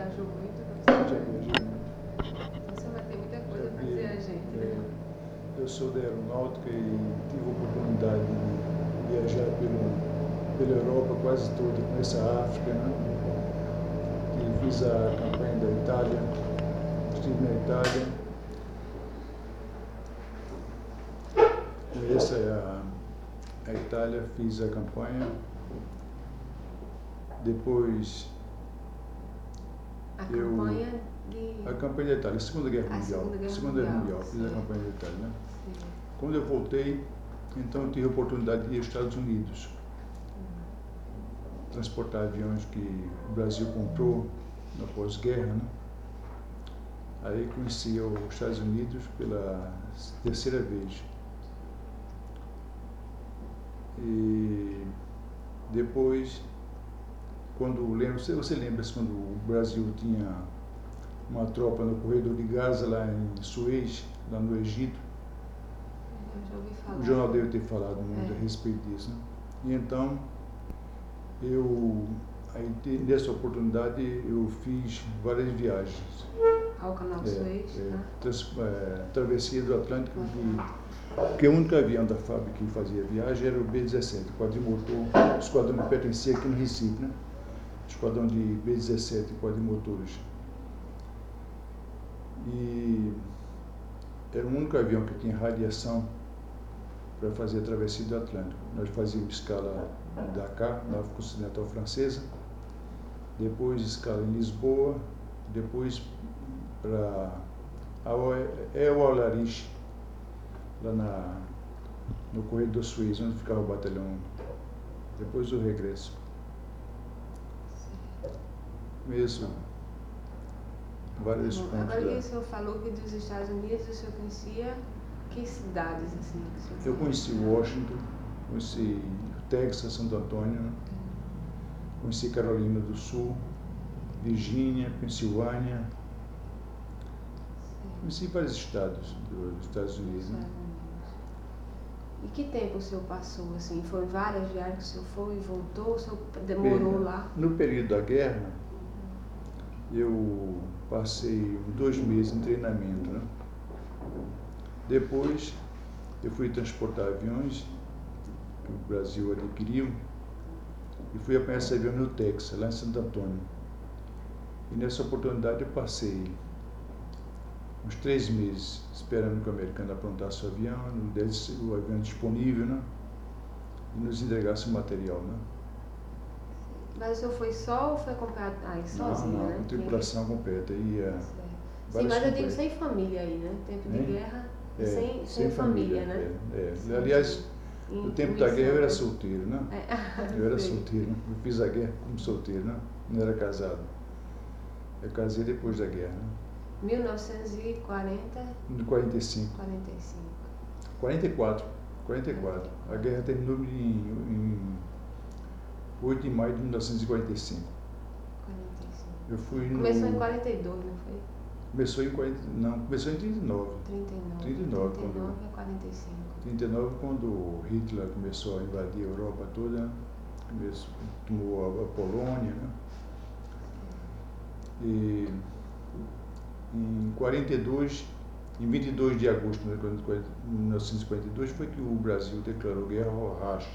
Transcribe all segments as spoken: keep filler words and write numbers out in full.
viajou muito? Já viajei muito. Então você vai ter muita coisa para dizer a gente, né? É, eu sou da aeronáutica e tive a oportunidade de viajar pelo, pela Europa quase toda, conheço a África, né? E fiz a campanha da Itália, estive na Itália. Conheço a, a Itália, fiz a campanha. Depois A eu, campanha de... a campanha da Itália, a Segunda Guerra a Mundial. Segunda Guerra Segunda Guerra Mundial, Mundial, fiz a sim. campanha da Itália, né? Sim. Quando eu voltei, então eu tive a oportunidade de ir aos Estados Unidos, transportar aviões que o Brasil comprou na pós-guerra, né? Aí conheci os Estados Unidos pela terceira vez. E depois, quando lembro, você, você lembra quando o Brasil tinha uma tropa no corredor de Gaza lá em Suez, lá no Egito? Eu já ouvi falar. O jornal deve ter falado muito É. a respeito disso, né? E então, eu, aí, nessa oportunidade, eu fiz várias viagens. Ao canal de É, Suez, é, né? trans, é, travessia do Atlântico, de, porque o único avião da fábrica que fazia viagem era o B dezessete, quadrimotor, o esquadrão que pertencia aqui no Recife, né? O esquadrão de B dezessete, quadrimotores. E era o único avião que tinha radiação para fazer a travessia do Atlântico. Nós fazíamos escala em Dakar, na África Ocidental Francesa, depois escala em Lisboa, depois para é o Al-Arish, lá na, no corredor Suez, onde ficava o batalhão, depois o regresso. Mesmo, vários Bom, pontos agora lá. que o senhor falou que dos Estados Unidos o senhor conhecia que cidades, assim? Que o senhor Eu falou? conheci Washington, conheci Texas, Santo Antônio, né? Conheci Carolina do Sul, Virgínia, Pensilvânia. Conheci vários estados dos Estados Unidos, né? E que tempo o senhor passou, assim? Foram várias viagens que o senhor foi e voltou? O senhor demorou Bem, lá? No período da guerra, eu passei dois meses em treinamento, né? Depois, eu fui transportar aviões que o Brasil adquiriu e fui apanhar esse avião no Texas, lá em Santo Antônio. E nessa oportunidade eu passei uns três meses esperando que o americano aprontasse o avião, nos desse o avião disponível, né? E nos entregasse o material, né? Mas o senhor foi só ou foi acompanhado? Ah, sozinho, não, não, né? com tripulação completa. Ia Certo. Sim, várias mas eu digo companhias. sem família aí, né? Tempo de Hein? guerra, É, sem, sem, sem família, família, né? é, é. Sim, Aliás, sim. Em- no tempo em da guerra eu era missão, né? solteiro, né? É. Eu era Sei. solteiro, né? Eu fiz a guerra como solteiro, né? Não era casado. Eu casei depois da guerra, né? mil novecentos e quarenta, Em quarenta e cinco. quarenta e cinco. quarenta e quatro. quarenta e quatro. A guerra terminou em, em oito de maio de mil novecentos e quarenta e cinco. quarenta e cinco. Eu fui no... Começou em quarenta e dois, não foi? Começou em quarenta... Não, começou em trinta e nove. trinta e nove. trinta e nove, trinta e quando- nove a quarenta e cinco. trinta e nove, quando Hitler começou a invadir a Europa toda, né? Começou, tomou a, a Polônia, né? E em quarenta e dois, em vinte e dois de agosto de mil novecentos e quarenta e dois, foi que o Brasil declarou guerra ao Reich.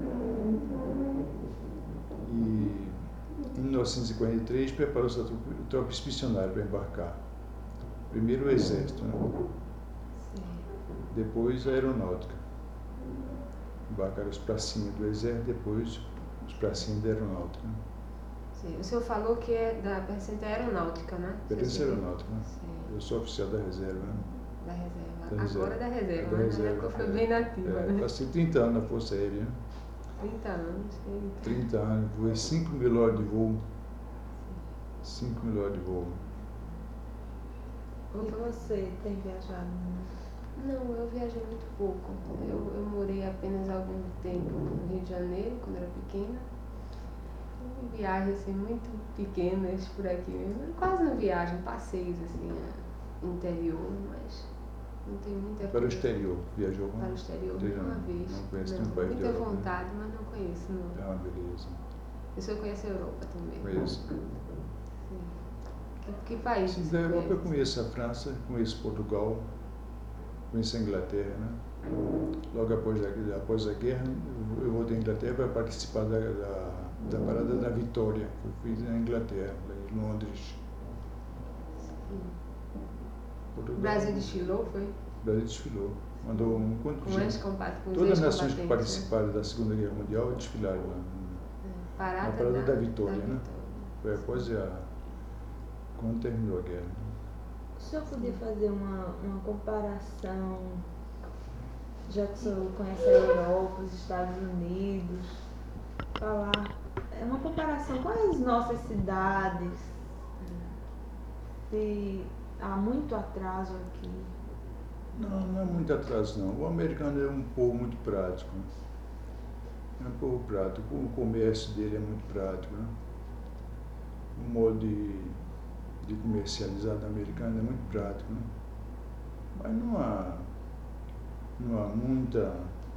E em mil novecentos e quarenta e três preparou-se a tropa, tropa expedicionária para embarcar. Primeiro o exército, né? Sim. Depois a aeronáutica. Embarcaram os pracinhas do exército, depois os pracinhas da aeronáutica, né? Sim. O senhor falou que é da percente aeronáutica, né? Pertence à aeronáutica, né? Sim. Eu sou oficial da reserva, né? Da reserva. Da reserva. Agora é da reserva, Da né? reserva, Na época foi é. bem nativa, É, né? passei trinta anos na Força Aérea, né? trinta anos. Eita. trinta anos, voei cinco mil horas de voo. cinco mil horas de voo. E você tem viajado muito? Não, eu viajei muito pouco. Eu, eu morei apenas algum tempo no Rio de Janeiro, quando era pequena. E viagens assim, muito pequenas por aqui mesmo. Quase não viagem, passeios assim, a- interior, mas não tem muita Para o coisa. exterior, viajou? Para o exterior, Exterior, uma não. vez. Não conhece Não, nenhum país da muita Europa, né? vontade, mas não conheço, não. Ah, beleza. Eu só conheço a Europa também. Conheço. Sim. Que, que país Sim, você da Europa eu conhece? conheço a França, conheço Portugal, conheço a Inglaterra, né? Logo após a, após a guerra, eu eu voltei à Inglaterra para participar da, da, da Parada da Vitória. Eu fui na Inglaterra, lá em Londres. Sim. O Portugal. Brasil desfilou, foi? O Brasil desfilou. Mandou um quanto Com de ex gente. combat- com os Todas as nações que ex-combatentes, né? participaram da Segunda Guerra Mundial desfilaram lá. É, Parada, Na Parada da, da Vitória, da né? Vitória. Foi após a. Quando terminou a guerra. O senhor podia fazer uma, uma comparação, já que o senhor conhece a Europa, os Estados Unidos, falar, é uma comparação com as nossas cidades, se há muito atraso aqui. Não, não é muito atraso não. O americano é um povo muito prático. Né? É um povo prático. O comércio dele é muito prático. Né? O modo de, de comercializar do americano é muito prático. Né? Mas não há, não há muita,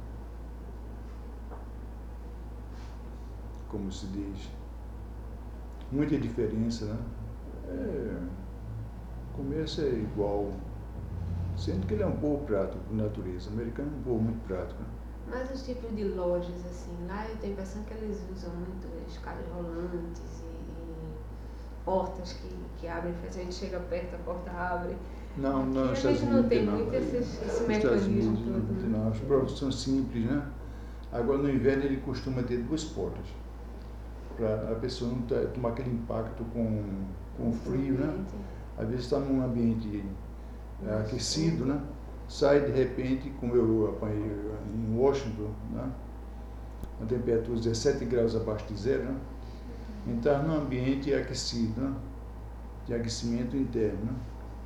como se diz, muita diferença. Né? É, o comércio é igual. Sendo que ele é um povo prático por natureza. O americano é um povo muito prático. Né? Mas os tipos de lojas, assim, lá eu tenho a impressão que eles usam muito escadas rolantes e, e portas que, que abrem, a gente chega perto, a porta abre. Não, Aqui não, a nos Estados gente não Unidos tem não. muito esse, esse Nos Estados mecanismo Unidos não, todo, né? não. As portas são simples, né? Agora no inverno ele costuma ter duas portas. Para a pessoa não ter, tomar aquele impacto com, com o frio, né? Às vezes está num ambiente é, aquecido, né? Sai de repente, como eu apanhei em Washington, né? A temperatura dezessete graus abaixo de zero, né? Então num ambiente aquecido, né? De aquecimento interno, né?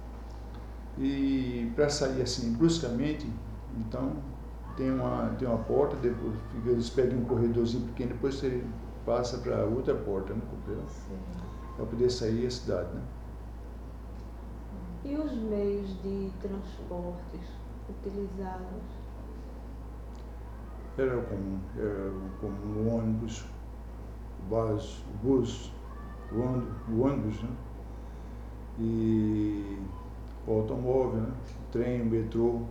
E para sair assim bruscamente, então tem uma, tem uma porta, depois fica, eles pegam um corredorzinho pequeno, depois você passa para outra porta, né? Para poder sair da cidade, né? E os meios de transportes utilizados? Era comum, era como o ônibus, o bus, o bus, o ônibus, o ônibus, né? E o automóvel, né? O trem, o metrô.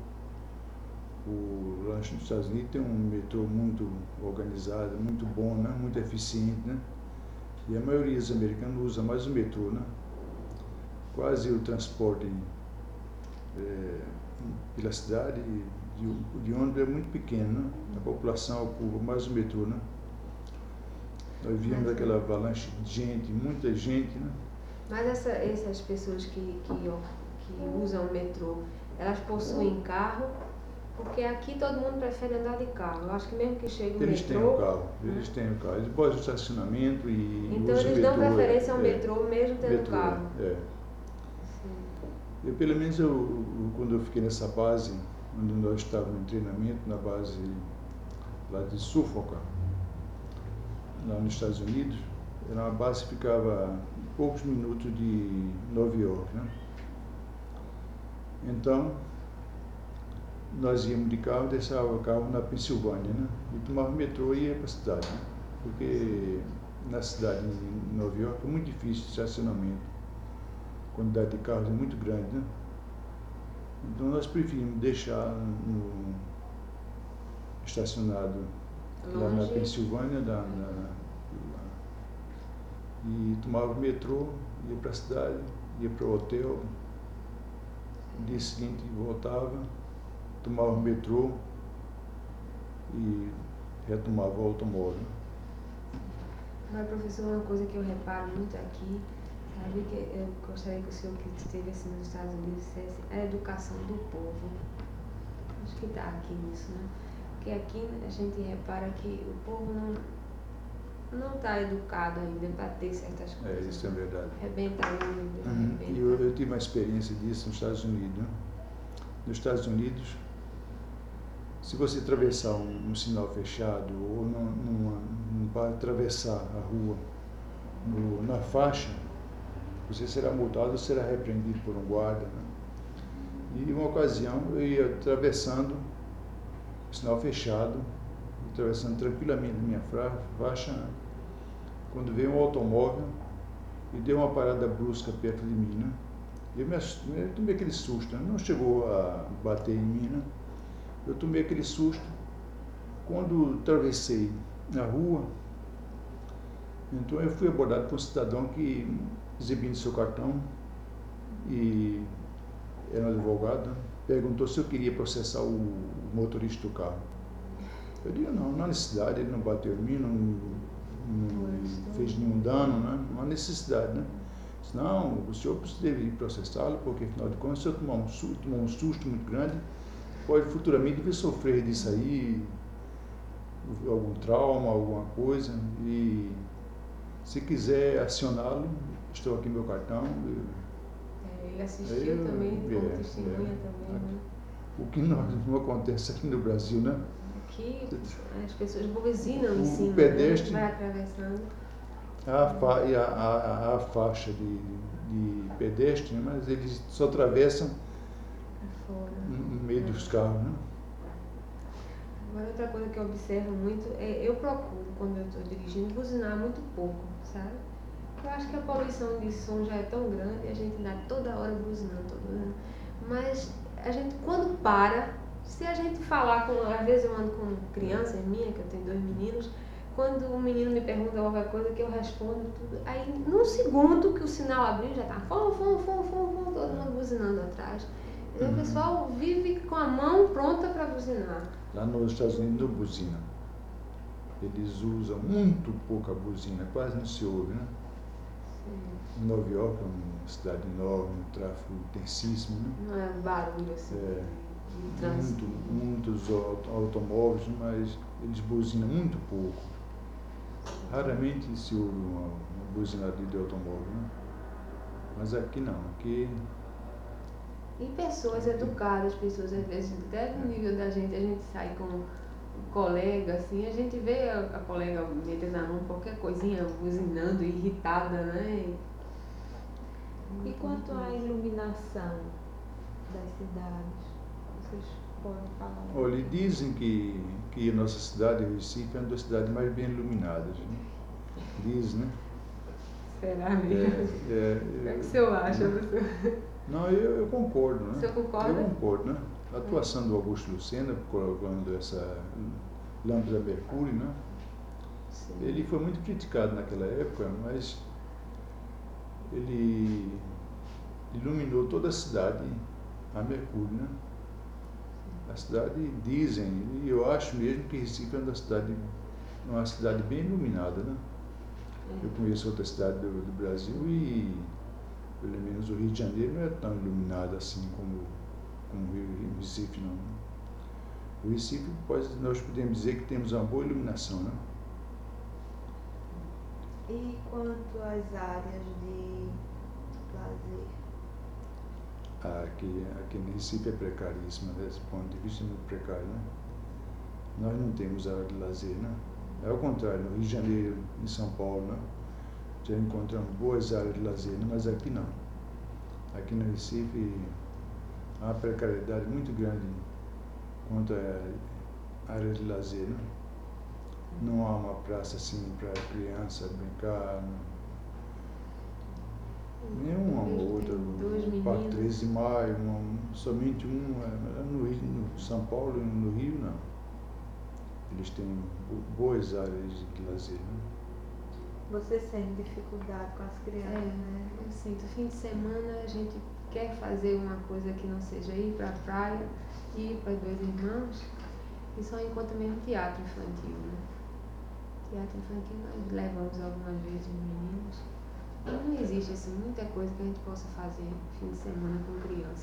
O lanche nos Estados Unidos tem um metrô muito organizado, muito bom, né? Muito eficiente, né? E a maioria dos americanos usa mais o metrô, né? Quase o transporte é, pela cidade de, de ônibus é muito pequeno, né? A população ocupa mais o metrô, né? Nós vimos aquela avalanche de gente, muita gente, né? Mas essa, essas pessoas que, que, ó, que usam o metrô, elas possuem carro? Porque aqui todo mundo prefere andar de carro. Eu acho que mesmo que chegue o Eles metrô... têm o carro, eles têm o carro. Eles podem o estacionamento e Então usam o eles dão metrô. preferência ao é, metrô mesmo tendo metrô, carro. É. Sim. Eu, pelo menos, eu, eu, quando eu fiquei nessa base, onde nós estávamos em treinamento, na base lá de Suffolk, lá nos Estados Unidos, era uma base que ficava a poucos minutos de Nova York, né? Então, nós íamos de carro, deixava o carro na Pensilvânia, né? E tomava o metrô e ia para a cidade, né? Porque na cidade de Nova York é muito difícil o estacionamento. A quantidade de carros é muito grande, né? Então nós preferimos deixar no, estacionado lá na Longe. Pensilvânia, na, na, lá, e tomava o metrô, ia para a cidade, ia para o hotel, no dia seguinte voltava, tomava o metrô e retomava o automóvel. Mas, professor, uma coisa que eu reparo muito aqui, sabe, que eu gostaria que o senhor que esteve assim nos Estados Unidos dissesse, é a educação do povo. Acho que está aqui nisso, né? Porque aqui a gente repara que o povo não não está educado ainda para ter certas coisas. É, isso é verdade. Rebenta ônibus, Uhum. rebenta... E eu, eu tive uma experiência disso nos Estados Unidos, né? Nos Estados Unidos, se você atravessar um, um sinal fechado ou não, não, não vai atravessar a rua no, na faixa, você será multado ou será repreendido por um guarda, né? E uma ocasião eu ia atravessando o sinal fechado, atravessando tranquilamente a minha faixa, quando veio um automóvel e deu uma parada brusca perto de mim, né? Eu, me, eu tomei aquele susto, né? Não chegou a bater em mim, né? Eu tomei aquele susto. Quando atravessei na rua, então eu fui abordado por um cidadão que, exibindo seu cartão, e era um advogado, perguntou se eu queria processar o motorista do carro. Eu digo, não, não há necessidade, ele não bateu em mim, não, não fez nenhum dano, né? Não há necessidade, né? Disse, não, o senhor deve processá-lo, porque afinal de contas, se eu tomar um susto, tomar um susto muito grande, pode futuramente vir sofrer disso aí, algum trauma, alguma coisa, e se quiser acioná-lo, estou aqui no meu cartão. Eu, é, ele assistiu eu, também, como é, testemunha é, também, né? O que não, não acontece aqui no Brasil, né? Aqui as pessoas buzinam em O cima, pedestre- né? Vai atravessando. Há, fa e há, há, há faixa de, de pedestre, né? Mas eles só atravessam É fora. no meio É. dos carros, né? Agora, outra coisa que eu observo muito é, eu procuro, quando eu estou dirigindo, buzinar muito pouco, sabe? Eu acho que a poluição de som já é tão grande e a gente dá toda hora buzinando, toda hora. Mas a gente, quando para, se a gente falar com, às vezes eu ando com crianças minhas, que eu tenho dois meninos, quando o menino me pergunta qualquer coisa que eu respondo tudo, aí num segundo que o sinal abriu já tá fom, fom, fom, fom, fom, todo mundo buzinando atrás. Então, Uhum. o pessoal vive com a mão pronta para buzinar. Lá nos Estados Unidos não buzina. Eles usam muito pouca buzina, quase não se ouve, né? Sim. Nova York é uma cidade enorme, um tráfego intensíssimo, né? Não é um barulho assim É, de, de trânsito. Muito, muitos auto, automóveis, mas eles buzinam muito pouco. Raramente se ouve uma, uma buzinaria de automóvel, né? Mas aqui não, aqui... E pessoas educadas, pessoas às vezes até no nível da gente, a gente sai com um colega, assim, a gente vê a, a colega metendo na mão qualquer coisinha, buzinando, irritada, né? E quanto à iluminação das cidades, vocês podem falar? Olha, dizem que, que a nossa cidade, o Recife, é uma das cidades mais bem iluminadas, né? Dizem, né? Será mesmo? É, é, O que é que o senhor acha, professor? Não, eu, eu concordo, né? O senhor concorda? Eu concordo, né? A atuação do Augusto Lucena, colocando essa lâmpada Mercúrio, né? Sim. Ele foi muito criticado naquela época, mas ele iluminou toda a cidade a Mercúrio, né? A cidade, dizem, e eu acho mesmo que Recife é uma cidade, uma cidade bem iluminada, né? Eu conheço outra cidade do, do Brasil e, pelo menos, o Rio de Janeiro não é tão iluminado assim como, como o, Rio, o Recife, não. O Recife, pode, nós podemos dizer que temos uma boa iluminação, né? E quanto às áreas de lazer? Aqui, aqui no Recife é precaríssima, desse ponto de vista é muito precário, né? Nós não temos área de lazer, né? É ao contrário, no Rio de Janeiro, em São Paulo, né? Já encontramos boas áreas de lazer, né? Mas aqui não. Aqui no Recife há uma precariedade muito grande quanto à área de lazer, né? Não há uma praça assim para criança brincar, nenhuma ou outra, o Parque treze de Maio, uma, somente um, no, Rio, no São Paulo e no Rio não. Eles têm boas áreas de lazer, né? Você sente dificuldade com as crianças, É, né? eu sinto, fim de semana a gente quer fazer uma coisa que não seja ir para a praia, ir para dois irmãos, e só encontra mesmo teatro infantil, né? Teatro infantil nós levamos algumas vezes os meninos. E não existe assim, muita coisa que a gente possa fazer fim de semana com criança.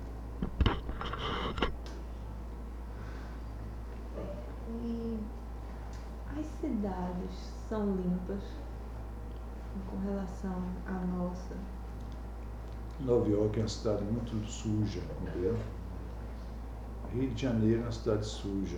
E as cidades são limpas com relação à nossa? Nova York é uma cidade muito suja, entendeu? Rio de Janeiro é uma cidade suja.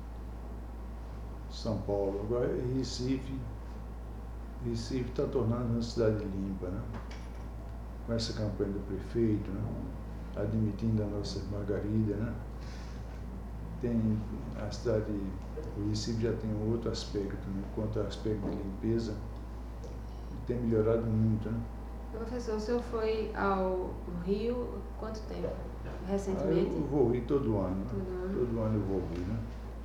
São Paulo, agora Recife, Recife está tornando uma cidade limpa, né? Com essa campanha do prefeito, né? Admitindo a nossa Margarida, né? Tem a cidade, o Recife já tem um outro aspecto, né? Quanto ao aspecto de limpeza, tem melhorado muito, né? Professor, o senhor foi ao Rio quanto tempo? Recentemente? Ah, eu vou ao Rio todo ano. Todo né? ano. Todo ano eu vou ao Rio, né?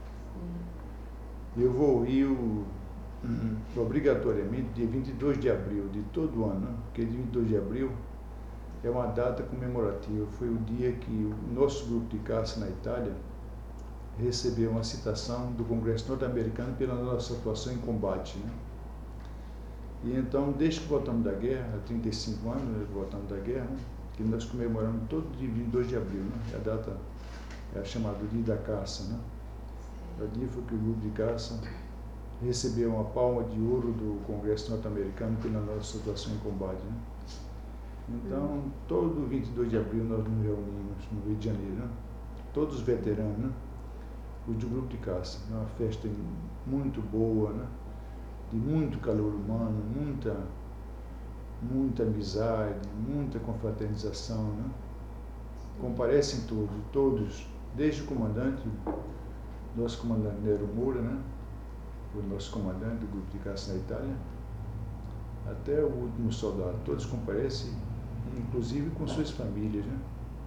Sim. Eu vou ao Rio hum, obrigatoriamente dia vinte e dois de abril de todo ano, né? Porque dia vinte e dois de abril é uma data comemorativa. Foi o dia que o nosso grupo de caça na Itália recebeu uma citação do Congresso norte-americano pela nossa atuação em combate, né? E então, desde que voltamos da guerra, há trinta e cinco anos né, voltamos da guerra, que nós comemoramos todo dia vinte e dois de abril, né? A data é chamada Dia da Caça, né? O dia foi que o grupo de caça recebeu uma palma de ouro do Congresso norte-americano pela nossa atuação em combate, né? Então, hum. todo vinte e dois de abril nós nos reunimos no Rio de Janeiro, né? Todos os veteranos, né? O de grupo de caça, é uma festa muito boa, né? De muito calor humano, muita, muita amizade, muita confraternização, né? Comparecem todos, todos, desde o comandante, nosso comandante Nero Moura, né? O nosso comandante do grupo de caça na Itália, até o último soldado, todos comparecem, inclusive com suas famílias, né?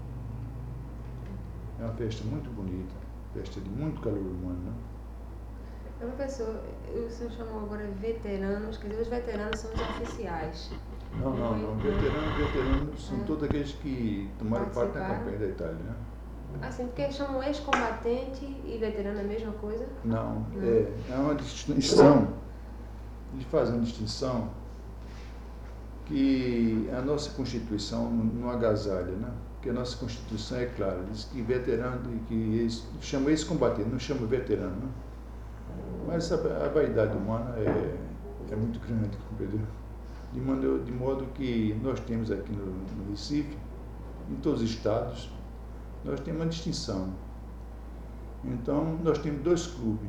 É uma festa muito bonita, festa de muito calor humano, né? Professor, o senhor chamou agora veteranos, quer dizer, os veteranos são os oficiais. Não, não, não. Veteranos, veteranos são é. todos aqueles que tomaram parte da campanha da Itália, né? Assim, porque chamam ex-combatente e veterano é a mesma coisa? Não, não. É, é uma distinção, eles fazem uma distinção que a nossa Constituição não agasalha, né? Porque a nossa Constituição é clara, diz que veterano, que eles chamam ex-combatente, não chama veterano, né? Mas a, a vaidade humana é, é muito grande, compreendeu? De modo, de modo que nós temos aqui no, no Recife, em todos os estados, nós temos uma distinção. Então, nós temos dois clubes.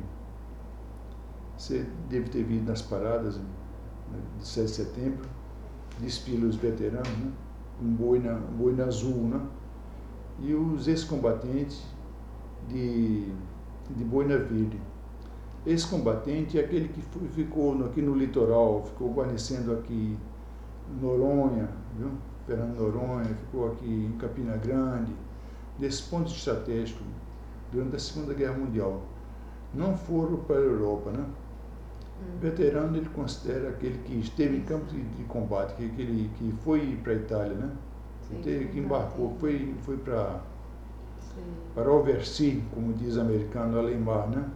Você deve ter visto nas paradas, né, de sete de setembro, desfila os veteranos, né? Um boina, um boina azul, né? E os ex-combatentes de, de boina verde. Ex-combatente é aquele que foi, ficou aqui no litoral, ficou guarnecendo aqui em Noronha, viu? Fernando Noronha, ficou aqui em Campina Grande, nesses pontos estratégicos durante a Segunda Guerra Mundial. Não foram para a Europa, né? Hum. Veterano ele considera aquele que esteve em campo de, de combate, que, aquele que foi para a Itália, né? Sim, teve, que embarcou, foi, foi para, para Oversea, como diz o americano, além mar, né?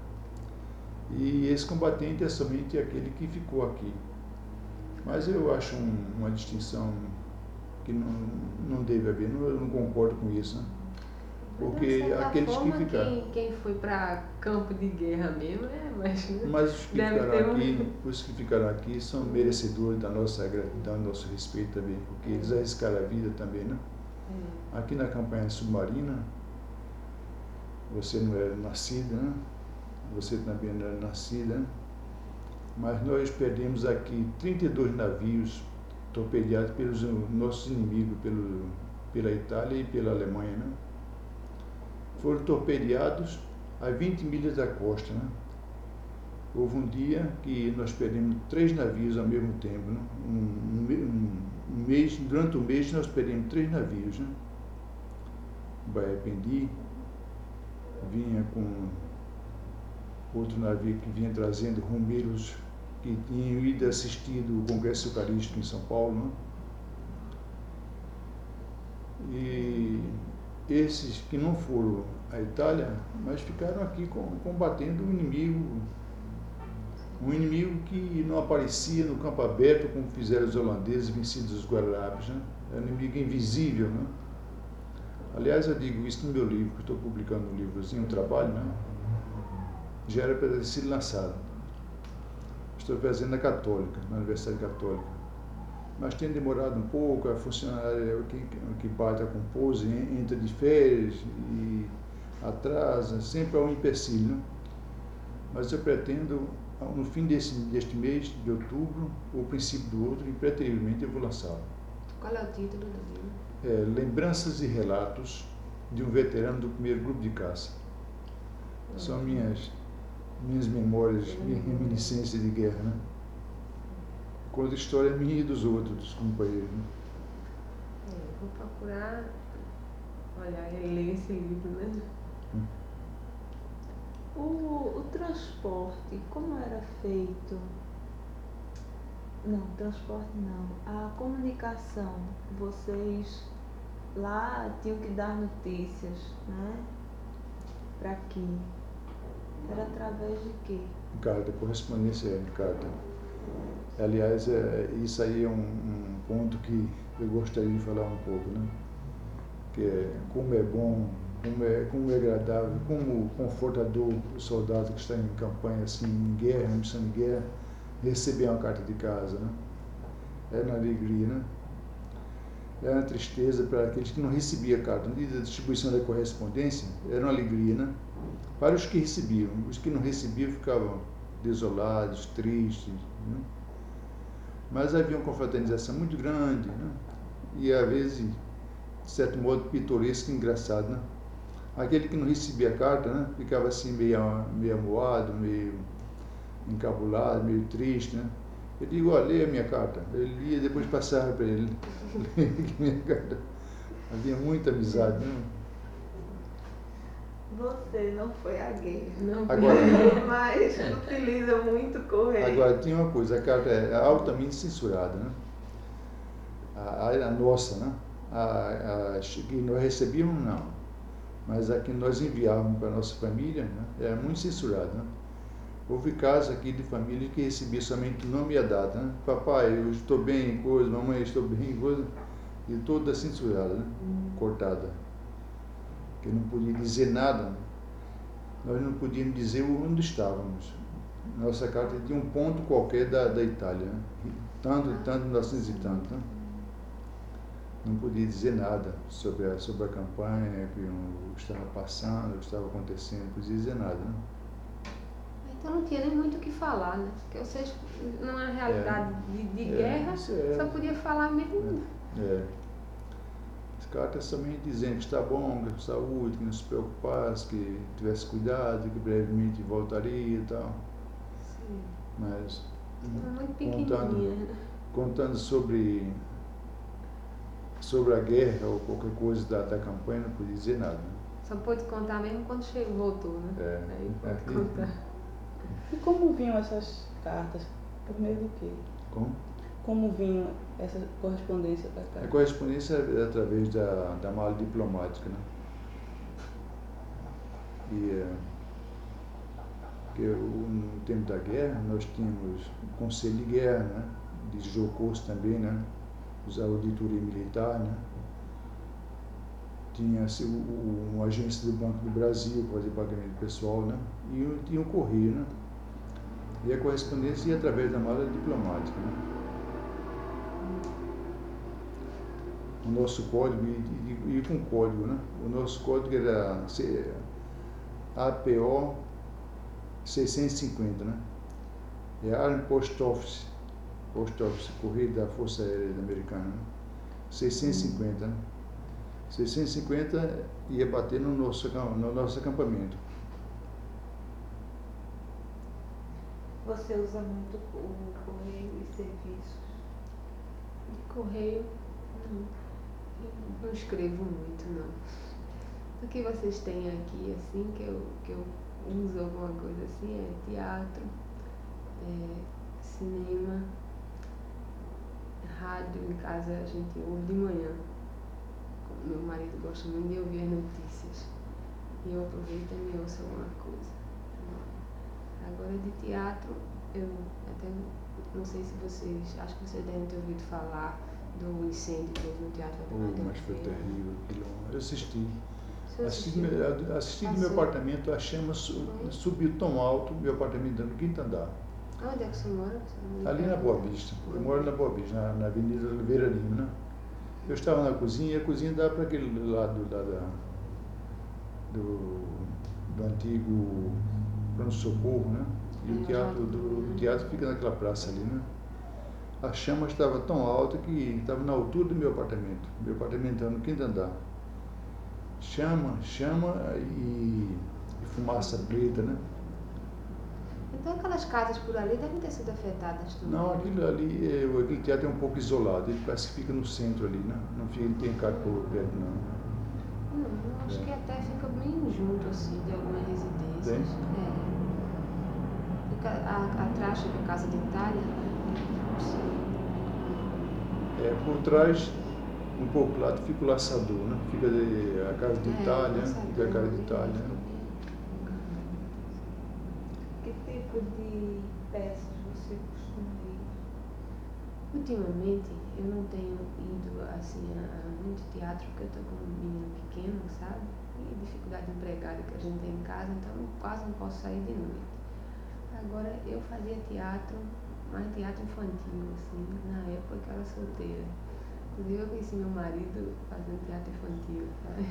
E esse combatente é somente aquele que ficou aqui. Mas eu acho um, uma distinção que não, não deve haver, não, eu não concordo com isso, né? Porque então, aqueles forma, que ficaram... Quem, quem foi para campo de guerra mesmo, é, mas... Mas os que deve ficaram ter aqui, um... os que ficaram aqui são merecedores da nossa gratidão, do nosso respeito também, porque eles arriscaram a vida também, né? É. Aqui na campanha submarina, você não era nascida, né? Você também não era nascida, né? Mas nós perdemos aqui trinta e dois navios torpedeados pelos nossos inimigos, pelo, pela Itália e pela Alemanha, né? Foram torpedeados a vinte milhas da costa, né? Houve um dia que nós perdemos três navios ao mesmo tempo, né? Um, um, um mês, durante um mês nós perdemos três navios, né? O Bahia Pendi vinha com outro navio que vinha trazendo romeiros que tinham ido assistir o Congresso Eucarístico em São Paulo, né? E esses que não foram à Itália, mas ficaram aqui combatendo o inimigo, um inimigo que não aparecia no campo aberto como fizeram os holandeses vencidos os guararapes, né? É um inimigo invisível, né? Aliás, eu digo isso no meu livro, que estou publicando um livrozinho, um trabalho, né? Já era para ter sido lançado. Estou fazendo na Católica, na Universidade Católica. Mas tem demorado um pouco, a funcionária que, que bate a compor, entra de férias e atrasa, sempre há um empecilho, né? Mas eu pretendo, no fim desse, deste mês, de outubro, ou princípio do outro, impreterivelmente eu vou lançá-lo. Qual é o título do livro? É, Lembranças e Relatos de um Veterano do Primeiro Grupo de Caça. Uhum. São minhas, minhas memórias, uhum. minha reminiscência de guerra, né? Conta a história minha e dos outros, dos companheiros, né? É, vou procurar olhar e ler esse livro, né? Hum. O, o transporte, como era feito? Não, transporte não. A comunicação, vocês lá tinham que dar notícias, né? Para quê? Era através de quê? Carta, correspondência de carta. Aliás, é, isso aí é um, um ponto que eu gostaria de falar um pouco, né? Que é como é bom, como é, como é agradável, como confortador o soldado que está em campanha, assim, em guerra, em missão de guerra, receber uma carta de casa, né? É uma alegria, né? Era uma tristeza para aqueles que não recebiam a carta. No dia da distribuição da correspondência, era uma alegria, né? Para os que recebiam. Os que não recebiam ficavam desolados, tristes, né? Mas havia uma confraternização muito grande, né? E às vezes, de certo modo, pitoresco e engraçado, né? Aquele que não recebia a carta, né? Ficava assim meio, meio amuado, meio encabulado, meio triste, né? Eu digo, olha, leia a minha carta. Ele lia e depois passava para ele. Leia a minha carta. Havia muita amizade, né? Você não foi à guerra, Não, Agora, mas utiliza muito correio. agora, tinha uma coisa, a carta é altamente censurada, né? A, a, a nossa, né? A, a, que nós recebíamos, não. Mas a que nós enviávamos para a nossa família, né? Era muito censurada, né? Houve casos aqui de família que recebia somente o nome e a data, né? Papai, eu estou bem em coisa, mamãe, eu estou bem em coisa, e toda censurada, né? Hum. Cortada. Que não podia dizer nada, nós não podíamos dizer onde estávamos. Nossa carta tinha um ponto qualquer da, da Itália, né? Tanto, tanto, mil e novecentos e tanto, né? Não podia dizer nada sobre a, sobre a campanha, que o que estava passando, o que estava acontecendo, não podia dizer nada, né? Então não tinha nem muito o que falar, né? Porque vocês, numa realidade é, de, de é, guerra, é, só podia falar mesmo. É. é. As cartas somente dizendo que está bom, que está saúde, que não se preocupasse, que tivesse cuidado, que brevemente voltaria e tal. Sim. Mas muito contando, contando sobre, sobre a guerra ou qualquer coisa da, da campanha, não podia dizer nada. Né? Só pôde contar mesmo quando chegou, voltou, né? É. Aí pode é. contar. E como vinham essas cartas? Por meio do quê? Como? Como vinha essa correspondência para cá? A correspondência é através da, da mala diplomática, né? E é, que no tempo da guerra nós tínhamos o Conselho de Guerra, né? De Jocoso também, né? A auditoria militar, né? Tinha assim, o, uma agência do Banco do Brasil para fazer pagamento pessoal, né? E tinha o correio, né? E a correspondência ia através da mala diplomática, né? O nosso código, e, e, e com código, né? O nosso código era A P O seiscentos e cinquenta, né? É Army Post Office, Post Office, Correio da Força Aérea Americana, né? seiscentos e cinquenta, né? seiscentos e cinquenta ia bater no nosso, no nosso acampamento. Você usa muito o correio e serviços? De correio, não. Eu não escrevo muito, não. O que vocês têm aqui, assim, que eu, que eu uso alguma coisa assim, é teatro, é cinema, rádio. Em casa a gente ouve de manhã. Meu marido gosta muito de ouvir as notícias. E eu aproveito e me ouço alguma coisa. Agora de teatro, eu até não sei se vocês, acho que vocês devem ter ouvido falar do incêndio que houve no Teatro Oh, mas foi terrível aquilo. Eu assisti. Você Assisti, assistiu? assisti do meu apartamento, a chama su, subiu tão alto, meu apartamento no quinto andar. Onde é que você mora? Você Ali na Boa Vista. Eu moro na Boa Vista, na, na Avenida Oliveira Lima, né? Eu estava na cozinha, e a cozinha dá para aquele lado lá da, do, do antigo pronto-socorro, né? E o teatro, do, o teatro fica naquela praça ali, né? A chama estava tão alta que estava na altura do meu apartamento. Meu apartamento estava no quinto andar. Chama, chama e, e fumaça preta, né? Então Até aquelas casas por ali devem ter sido afetadas também. Não, aquilo ali, é, aquele teatro é um pouco isolado, ele parece que fica no centro ali, né? Não fica, ele tem cara por perto, não. Não, eu acho É. que até fica bem junto, assim, de algumas residências. Tem? É. Fica a- atrás da Casa de Itália. É, por trás, um pouco lá, fica o Laçador, né? Fica de- a Casa de É, Itália, Laçador, fica a Casa de né? Itália. Que tipo de peças você costuma ir? Ultimamente, eu não tenho ido, assim, a, a muito teatro, porque eu estou com um menino pequeno, sabe? E dificuldade de empregada que a gente tem em casa, então eu quase não posso sair de noite. Agora, eu fazia teatro, mais teatro infantil, assim, na época que eu era solteira. Inclusive, eu conheci meu marido fazendo teatro infantil, sabe?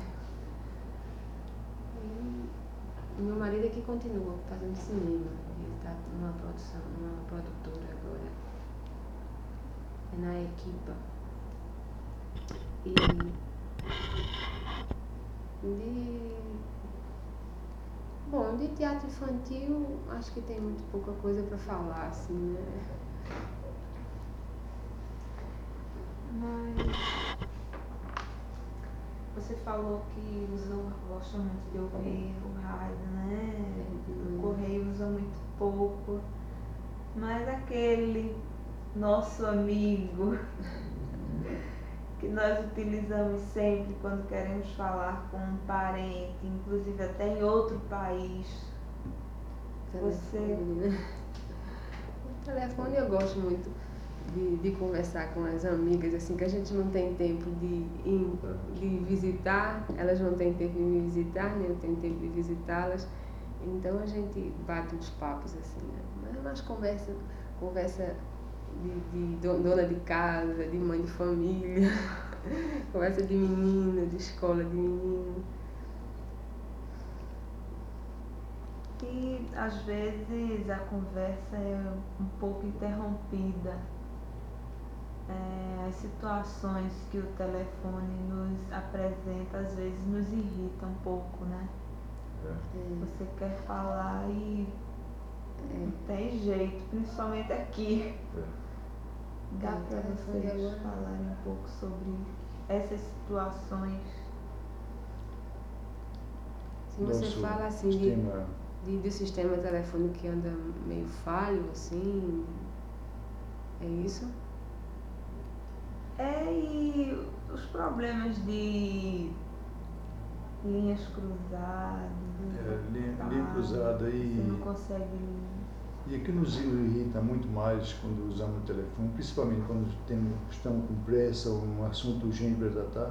E meu marido aqui continua fazendo cinema. Ele está numa produção, numa produtora agora. É na Equipa. E de bom, de teatro infantil acho que tem muito pouca coisa para falar, assim, né? Mas você falou que usa, gosta muito de ouvir o rádio, né? O correio usa muito pouco. Mas aquele nosso amigo que nós utilizamos sempre quando queremos falar com um parente, inclusive até em outro país. Você... Telefone, né? O telefone eu gosto muito de, de conversar com as amigas, assim, que a gente não tem tempo de, ir, de visitar, elas não têm tempo de me visitar, nem eu tenho tempo de visitá-las. Então a gente bate uns papos, assim, né? Mas é mais conversa, conversa de, de do- dona de casa, de mãe de família, conversa de menino, de escola de menino. E às vezes a conversa é um pouco interrompida. É, as situações que o telefone nos apresenta às vezes nos irritam um pouco, né? É. Você quer falar e É. não tem jeito, principalmente aqui. É. Dá É, para o telefone vocês agora- falarem um pouco sobre essas situações? Se você Nosso fala assim de, sistema, de, de sistema telefônico que anda meio falho, assim, é isso? É, e os problemas de linhas cruzadas, é, linha, tá? linha cruzada Você não e, consegue. e aqui nos irrita muito mais quando usamos o telefone, principalmente quando temos, estamos com pressa ou um assunto urgente para tratar.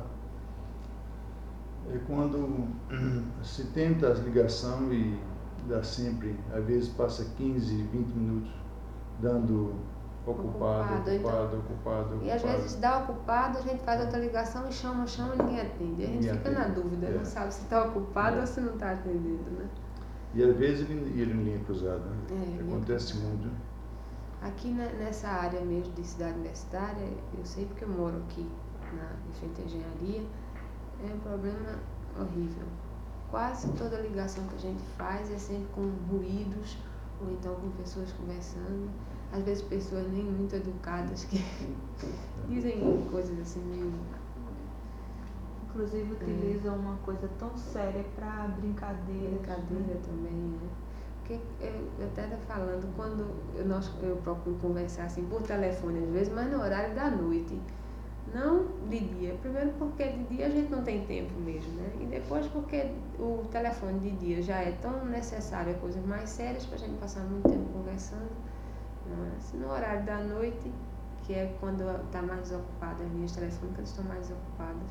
É quando se tenta a ligação e dá sempre, às vezes passa quinze, vinte minutos dando ocupado, Ocupado, ocupado, então. ocupado, ocupado. E às vezes dá ocupado, a gente faz outra ligação e chama, chama e ninguém atende. A gente Ninguém fica na atende. dúvida, É. não sabe se está ocupado É. ou se não está atendendo, né? E às vezes ele, ele em linha cruzada, né? É, linha Acontece cruzada. muito. Aqui ne- nessa área mesmo de cidade universitária, eu sei porque eu moro aqui na em frente à engenharia, é um problema horrível. Quase toda ligação que a gente faz é sempre com ruídos, ou então com pessoas conversando. Às vezes pessoas nem muito educadas que dizem coisas assim meio... Inclusive utilizam uma coisa tão séria para brincadeira. Brincadeira também, né? Porque eu, eu até estava falando, quando eu, nós, eu procuro conversar assim por telefone às vezes, mas no horário da noite, não de dia. Primeiro porque de dia a gente não tem tempo mesmo, né? E depois porque o telefone de dia já é tão necessário a coisas mais sérias para a gente passar muito tempo conversando. Mas no horário da noite, que é quando está mais desocupada, as linhas telefônicas estão mais desocupadas.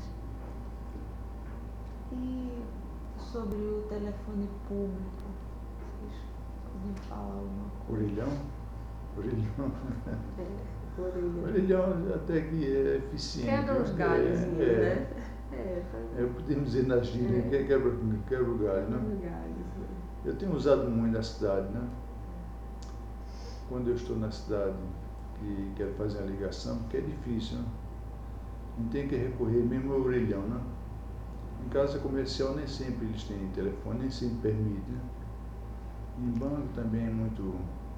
E sobre o telefone público, vocês podem falar alguma coisa? Orelhão? Orelhão. É, orelha. Orelhão até que é eficiente. Quebra uns né? galhos, é, né? É, é, é, podemos dizer na gíria É. que quebra, quebra o galho, né? uns galhos, né? Eu tenho usado muito na cidade, né? Quando eu estou na cidade e quero fazer uma ligação, porque é difícil, né? Não tem que recorrer mesmo ao orelhão, né? Em casa comercial nem sempre eles têm telefone, nem sempre permite, né? Em banco também é muito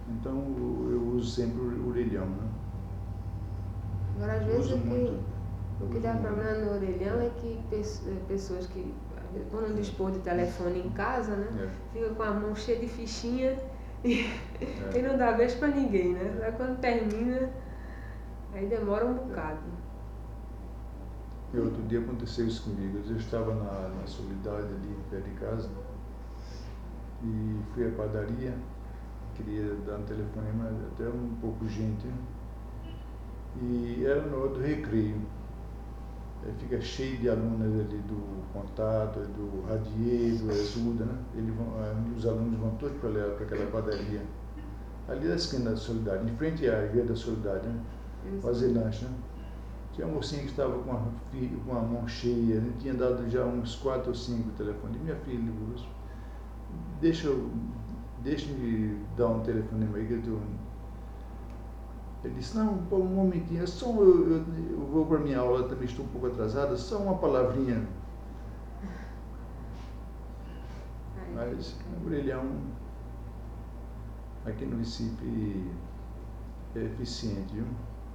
Então eu uso sempre o orelhão, né? Agora, às vezes, Uso o que, muito. o que Uso dá muito. problema no orelhão é que pes- eh, pessoas que, às vezes, quando não dispor de telefone em casa, né? É, Fica com a mão cheia de fichinha e, é. e não dá beijo pra ninguém, né? Aí quando termina, aí demora um bocado. E outro dia aconteceu isso comigo. Eu estava na, na Soledade ali perto de casa e fui à padaria, queria dar um telefonema até um pouco urgente, né? E era na hora do recreio. Aí fica cheio de alunas ali do contato, do Radier, do Exuda, né? Eles vão, eh, os alunos vão todos para lá, para aquela padaria. Ali da esquina da Soledade, em frente à Igreja da Soledade, né? Fazer lanche, né? Tinha uma mocinha que estava com a, filha, com a mão cheia, né? Tinha dado já uns quatro ou cinco telefones. Minha filha, deixa eu, deixa-me dar um telefonema aí que eu tô... Ele disse, não, pô, um momentinho, é só, eu, eu, eu vou para a minha aula, também estou um pouco atrasada, só uma palavrinha. Mas o orelhão, aqui no Recife, é eficiente, viu?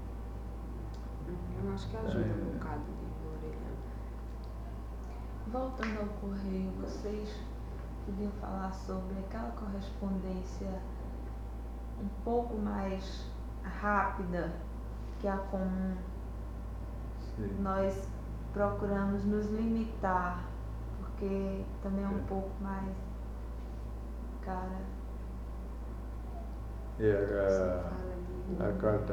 Eu acho que ajuda É. um bocado de do orelhão. Voltando ao correio, vocês podiam falar sobre aquela correspondência um pouco mais rápida que a comum. Sim. Nós procuramos nos limitar, porque também é um É. pouco mais cara. É Você a, fala a de... carta,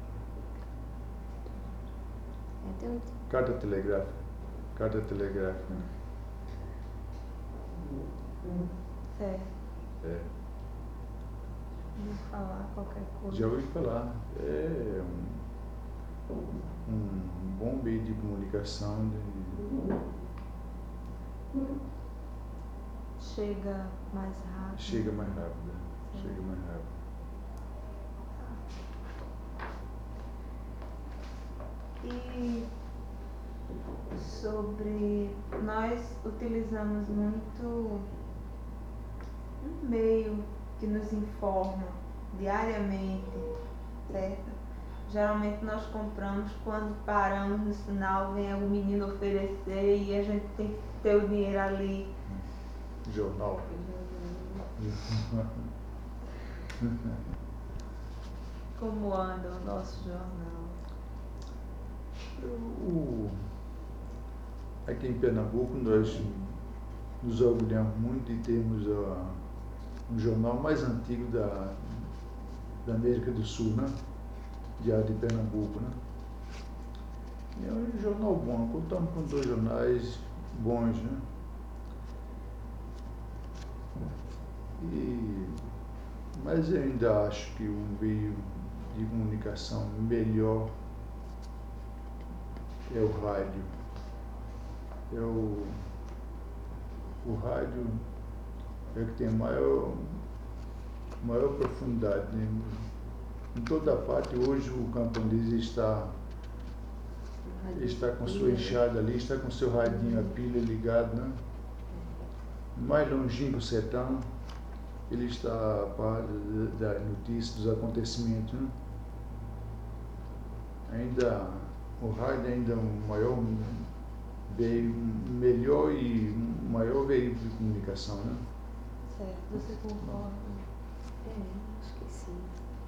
É, tem um... carta telegráfica. Carta telegráfica. Certo. É. Vou falar qualquer coisa. Já ouvi falar. É um, um bom meio de comunicação. De, Chega mais rápido. chega mais rápido. né? Chega mais rápido. E sobre, nós utilizamos muito um meio que nos informa diariamente, certo? Geralmente nós compramos quando paramos no sinal, vem algum menino oferecer e a gente tem que ter o dinheiro ali. Jornal. Como anda o nosso jornal? O, aqui em Pernambuco nós nos orgulhamos muito de termos a, um jornal mais antigo da, da América do Sul, né? Diário de Pernambuco, né? E é um jornal bom, contamos com dois jornais bons, né? E, mas eu ainda acho que um meio de comunicação melhor é o rádio. É o, o rádio é que tem maior, maior profundidade, né? Em toda parte hoje o camponês está, está com sua enxada ali, está com seu radinho a pilha ligado, né? Mais longinho do sertão, ele está a par das notícias, dos acontecimentos, né? Ainda, o rádio ainda é um maior veio, melhor e maior veículo de comunicação, né? Certo, você concorda? É, acho que sim.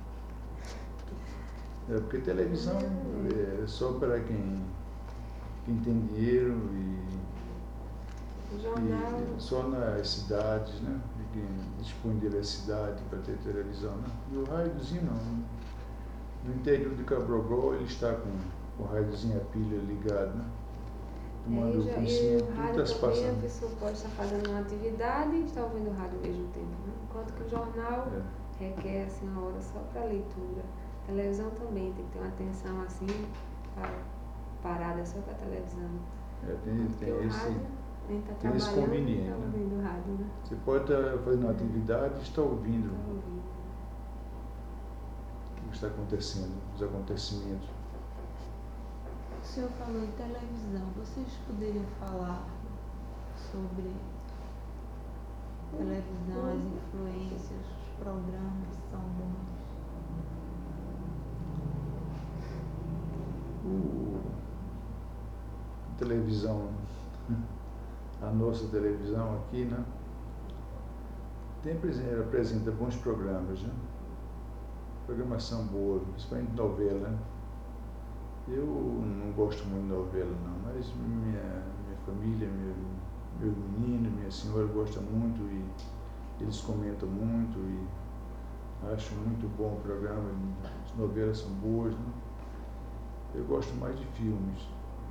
É, porque televisão é só para quem, quem tem dinheiro e, O jornal... e só nas cidades, né? De quem dispõe de eletricidade para ter televisão, né? E o rádiozinho não. No interior de Cabrogó ele está com o rádiozinho a pilha ligado, né? Tomando É, e, já, e conhecimento o de tudo rádio está se também, a passando. pessoa pode estar fazendo uma atividade e está ouvindo o rádio ao mesmo tempo, né? Enquanto que o jornal É. requer assim, uma hora só para leitura. A televisão também tem que ter uma atenção assim, para, parada só para a televisão. É, tem, Enquanto que tem o esse, rádio, a gente está tem esse trabalhando e conveniente, está né? ouvindo o rádio, né? Você pode estar fazendo uma atividade e está ouvindo Está ouvindo. o que está acontecendo, os acontecimentos. O senhor falou em televisão, vocês poderiam falar sobre televisão, as influências programas são bons? O, a televisão, a nossa televisão aqui, né? Tem, apresenta bons programas, né? Programação boa, principalmente novela, né? Eu não gosto muito de novela, não, mas minha, minha família, meu, meu menino, minha senhora gostam muito e eles comentam muito e acham muito bom o programa, as novelas são boas, né? Eu gosto mais de filmes.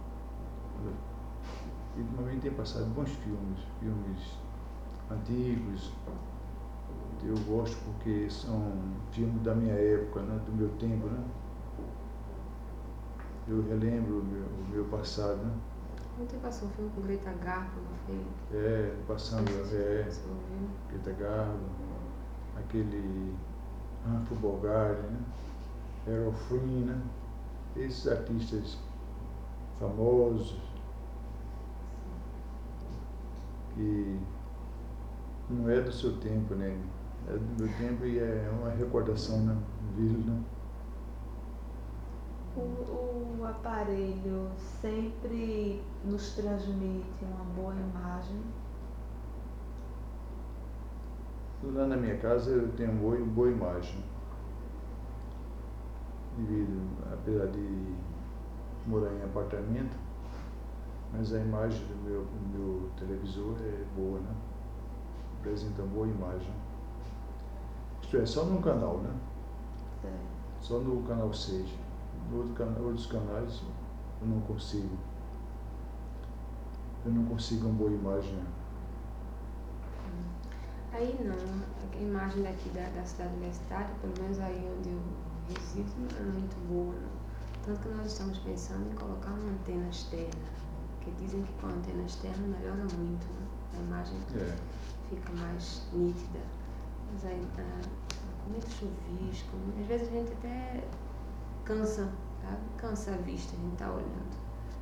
E ultimamente tem passado bons filmes, filmes antigos. Eu gosto porque são filmes da minha época, né? Do meu tempo, né? Eu relembro o meu, o meu passado, né? Ontem passou um filme com Greta Garbo, não foi? É, passando, é, Você ouviu? Greta Garbo, aquele Humphrey Bogart, né? Errol Flynn, né? Esses artistas famosos que não é do seu tempo, né? É do meu tempo e é uma recordação, né? Vivo, né? O, o aparelho sempre nos transmite uma boa imagem. Lá na minha casa eu tenho uma boa, boa imagem. Devido, apesar de morar em apartamento, mas a imagem do meu, do meu televisor é boa, né? Apresenta boa imagem. Isto é, só num canal, né? É. Só no canal seis. No outro cana outros canais eu não consigo. Eu não consigo uma boa imagem. Aí não, a imagem daqui da, da cidade universitária, pelo menos aí onde eu resido, não é muito boa, não. Tanto que nós estamos pensando em colocar uma antena externa, porque dizem que com a antena externa melhora muito, né? A imagem É. fica mais nítida. Mas aí, ah, com muito chuvisco, às vezes a gente até cansa, sabe? Cansa a vista, a gente tá olhando.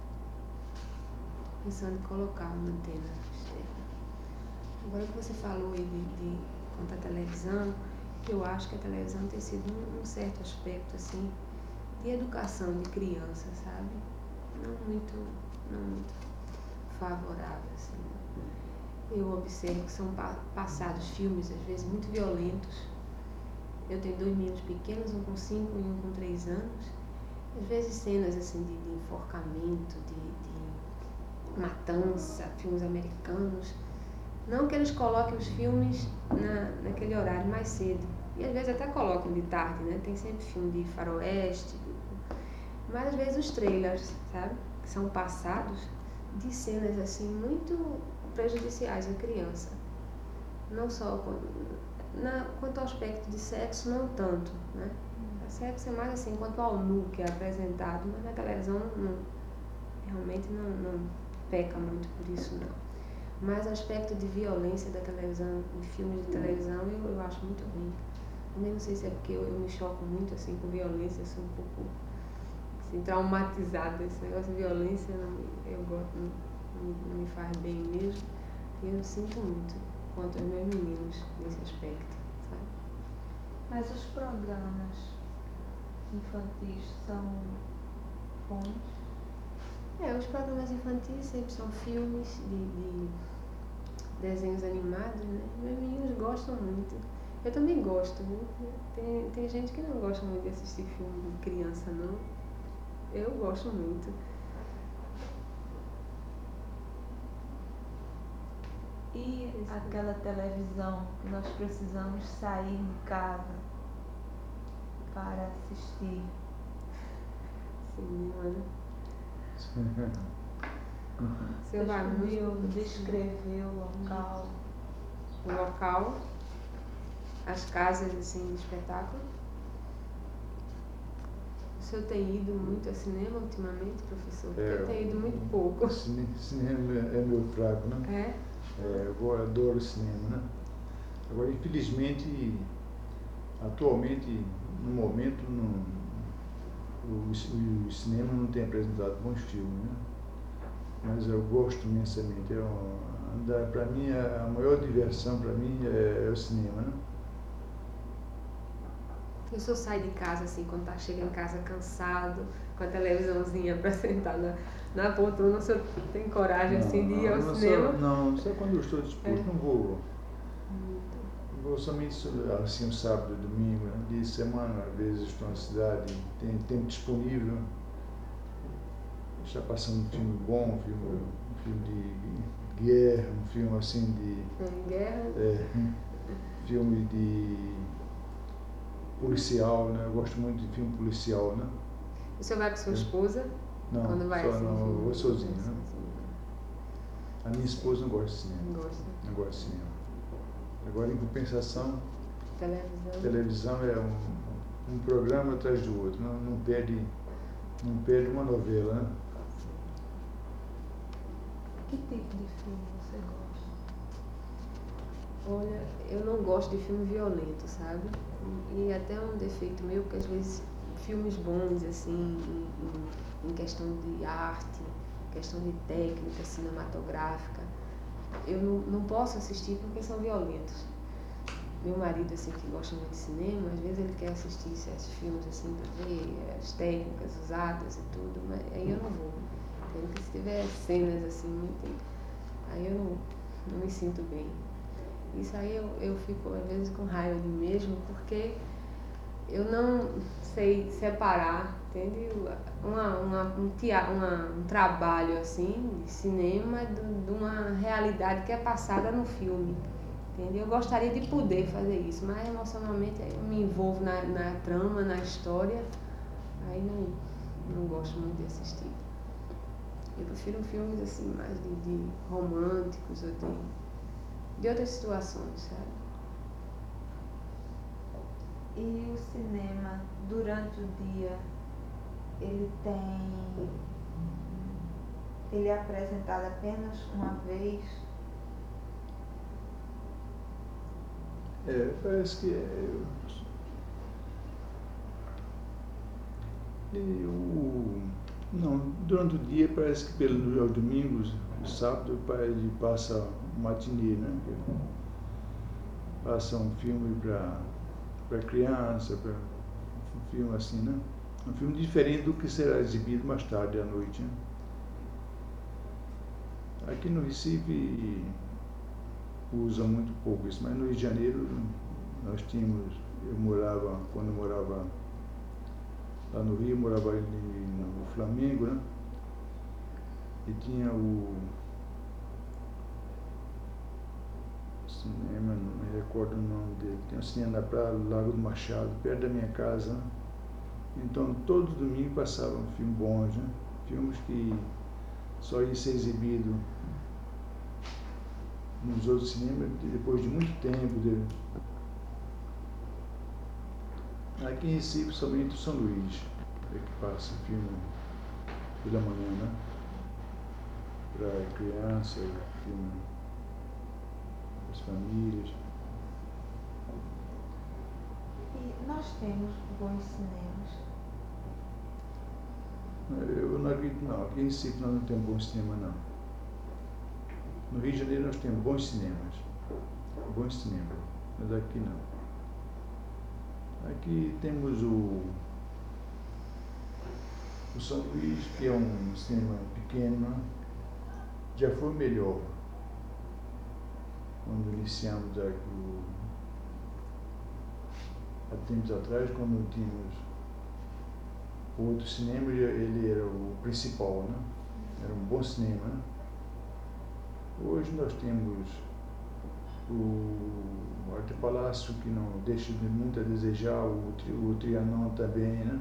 Pensando em colocar uma antena externa. Agora que você falou aí de, de quanto à televisão, eu acho que a televisão tem sido um, um certo aspecto, assim, de educação de criança, sabe? Não muito, não muito favorável, assim. Eu observo que são pa passados filmes, às vezes, muito violentos. Eu tenho dois meninos pequenos, um com cinco e um com três anos. Às vezes cenas, assim, de, de enforcamento, de, de matança, filmes americanos. Não que eles coloquem os filmes na, naquele horário mais cedo. E às vezes até colocam de tarde, né? Tem sempre filme de faroeste. Mas às vezes os trailers, sabe? Que são passados de cenas assim muito prejudiciais à criança. Não só na, quanto ao aspecto de sexo, não tanto, né? O sexo é mais assim quanto ao nu que é apresentado, mas na televisão não, não, realmente não, não peca muito por isso, não. Mas o aspecto de violência da televisão, de filmes de televisão, eu, eu acho muito ruim. Também não sei se é porque eu, eu me choco muito assim com violência, eu sou um pouco assim, traumatizada. Esse negócio de violência não, eu gosto, não, não, não me faz bem mesmo. E eu sinto muito quanto aos meus meninos nesse aspecto, sabe? Mas os programas infantis são bons? É, os programas infantis sempre são filmes de, de desenhos animados, né? Meus meninos gostam muito. Eu também gosto, viu? Tem, tem gente que não gosta muito de assistir filme de criança, não. Eu gosto muito. E aquela televisão que nós precisamos sair de casa para assistir? Sim, né? Você Você vai viu muito descrever o local? o local, as casas assim de espetáculo. O senhor tem ido muito ao cinema ultimamente, professor? Porque É, eu tenho ido muito pouco. Cine, cinema é meu fraco, né? É? É, eu adoro cinema, né? Agora, infelizmente, atualmente, no momento, no, o, o cinema não tem apresentado bons filmes, né? Mas eu gosto imensamente. Para mim, a maior diversão para mim é, é o cinema, né? Eu só saio de casa assim, quando tá chegando em casa cansado, com a televisãozinha pra sentar na, na poltrona, se eu tenho coragem assim de ir ao não, cinema. Só, não, só quando eu estou disposto, É. não vou. Vou somente assim um sábado e domingo, né? De semana, às vezes estou na cidade, tem tempo disponível. Está passando um filme bom, um filme, um filme de guerra, um filme assim de. É, guerra. É, filme de policial, né? Eu gosto muito de filme policial, né? O senhor vai com sua esposa? Não, Quando vai só assim, não, eu filme? vou sozinho, né? Sozinho. A minha esposa não gosta de cinema. Não gosta. Não gosta de cinema. Agora, em compensação, Televisão. televisão é um, um programa atrás do outro, não, não, perde, não perde uma novela, né? Que tipo de filme você gosta? Olha, eu não gosto de filme violento, sabe? E, e até um defeito meu, porque às vezes filmes bons, assim, em, em, em questão de arte, questão de técnica cinematográfica, eu não, não posso assistir porque são violentos. Meu marido, assim, que gosta muito de cinema, às vezes ele quer assistir certos filmes, assim, para ver as técnicas usadas e tudo, mas aí eu não vou. Porque se tiver cenas, assim, muito... aí eu não, não me sinto bem. Isso aí eu, eu fico, às vezes, com raiva de mim mesmo, porque eu não sei separar, entende? Uma, uma, um, tea, uma, um trabalho, assim, de cinema de, de uma realidade que é passada no filme. Entendeu? Eu gostaria de poder fazer isso, mas emocionalmente eu me envolvo na, na trama, na história, aí não, não gosto muito de assistir. Eu prefiro filmes assim, mais de, de românticos ou de, de outras situações, sabe? E o cinema, durante o dia, ele tem... ele é apresentado apenas uma vez? É, parece que é, e o, não, durante o dia parece que pelos aos domingos, sábado, ele passa um matinê, né? Passa um filme para para criança, para um filme assim, né? Um filme diferente do que será exibido mais tarde à noite, né? Aqui no Recife usa muito pouco isso, mas no Rio de Janeiro nós tínhamos, eu morava, quando eu morava lá no Rio, eu morava ali no Flamengo, né? E tinha o cinema, não me recordo o nome dele, tem um cinema na praia, Lago do Machado, perto da minha casa, né? Então todo domingo passavam filmes bons, né? Filmes que só ia ser exibido nos outros cinemas depois de muito tempo. De... Aqui em Recife, somente o São Luís é que passa filme pela manhã, né? Para criança, filme para as famílias. E nós temos bons cinemas? Eu não acredito, não. Aqui em Recife nós não temos bom cinema, não. No Rio de Janeiro nós temos bons cinemas, bons cinemas, mas aqui não. Aqui temos o, o São Luís, que é um cinema pequeno, já foi melhor. Quando iniciamos aqui, o, há tempos atrás, quando tínhamos o outro cinema, ele era o principal, né? Era um bom cinema, né? Hoje nós temos o Arte Palácio, que não deixa de muito a desejar, o, o Trianon também, né?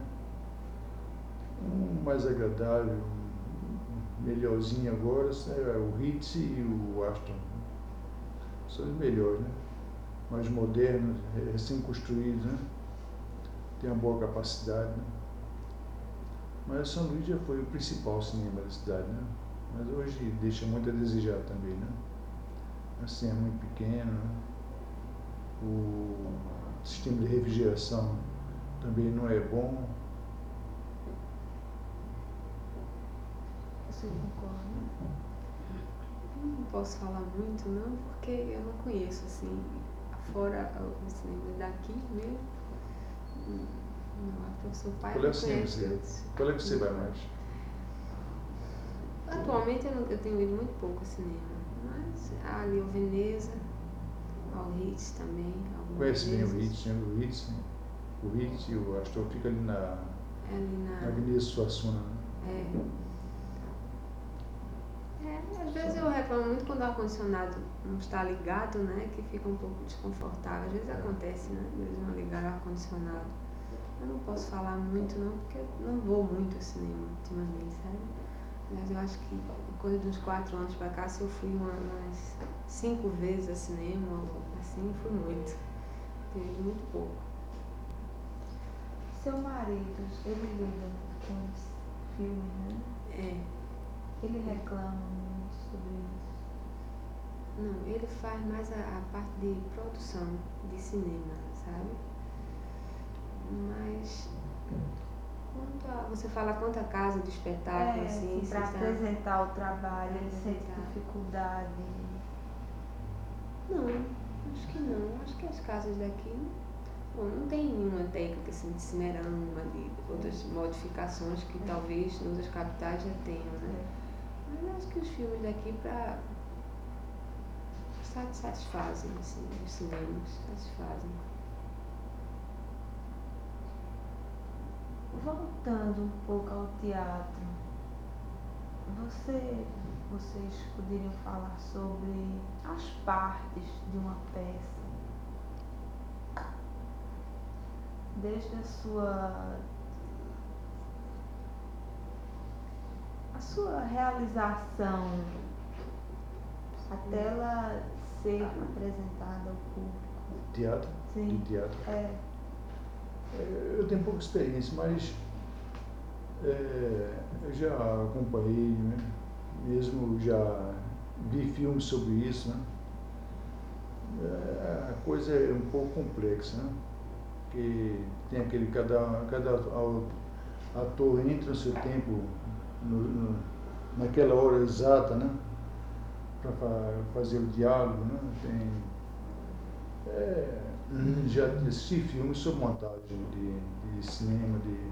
Um mais agradável, melhorzinho agora, é o Ritz e o Aston. São os melhores, né? Mais modernos, recém-construídos, né? Tem uma boa capacidade, né? Mas São Luís já foi o principal cinema da cidade, né? Mas hoje deixa muito a desejar também, né? Assim, é muito pequeno, né? O sistema de refrigeração também não é bom. Você concorda? Não posso falar muito, não, porque eu não conheço, assim, fora o cinema daqui mesmo, Não, porque o seu pai Qual é o não cinema que conhece você, outros. qual é que você vai mais? Atualmente eu, não, eu tenho ido muito pouco ao cinema, mas ali o Veneza, ao Ritz também, algumas Conhece bem o vezes. Ritz, né? O Ritz, né? O Ritz e o Astor fica ali na, É ali na... na Avenida Suassuna, né? É. É, às vezes eu reclamo muito quando o ar-condicionado não está ligado, né? Que fica um pouco desconfortável. Às vezes acontece, né? Eles não ligaram o ar-condicionado. Eu não posso falar muito não, porque eu não vou muito ao cinema ultimamente, sabe? Mas eu acho que coisa de uns quatro anos pra cá, se eu fui uma, umas cinco vezes ao cinema, ou assim, fui muito. Tenho ido muito pouco. Seu marido, ele lida com esse filme, né? É. Ele reclama muito sobre isso. Não, ele faz mais a, a parte de produção de cinema, sabe? Mas quanto a, você fala quanto a casa de espetáculo, É, assim, assim, para você apresentar o trabalho, ele sente Apresentar. dificuldade. Não, acho que não. Acho que as casas daqui bom, não tem nenhuma técnica assim, de cinerama, de outras modificações que talvez em outras capitais já tenham, né? Mas acho que os filmes daqui pra satisfazem, assim, os cinemas satisfazem. Voltando um pouco ao teatro, você, vocês poderiam falar sobre as partes de uma peça? Desde a sua a sua realização até ela ser apresentada ao público. Teatro? Sim. De teatro? É. Eu tenho pouca experiência, mas é, eu já acompanhei, né? Mesmo já vi filmes sobre isso, né? É, a coisa é um pouco complexa, né? Porque tem aquele, cada, cada ator entra no seu tempo, no, no, naquela hora exata, né? Para fa fazer o diálogo, né? Tem, é, já assisti filmes sobre montagem de, de cinema, de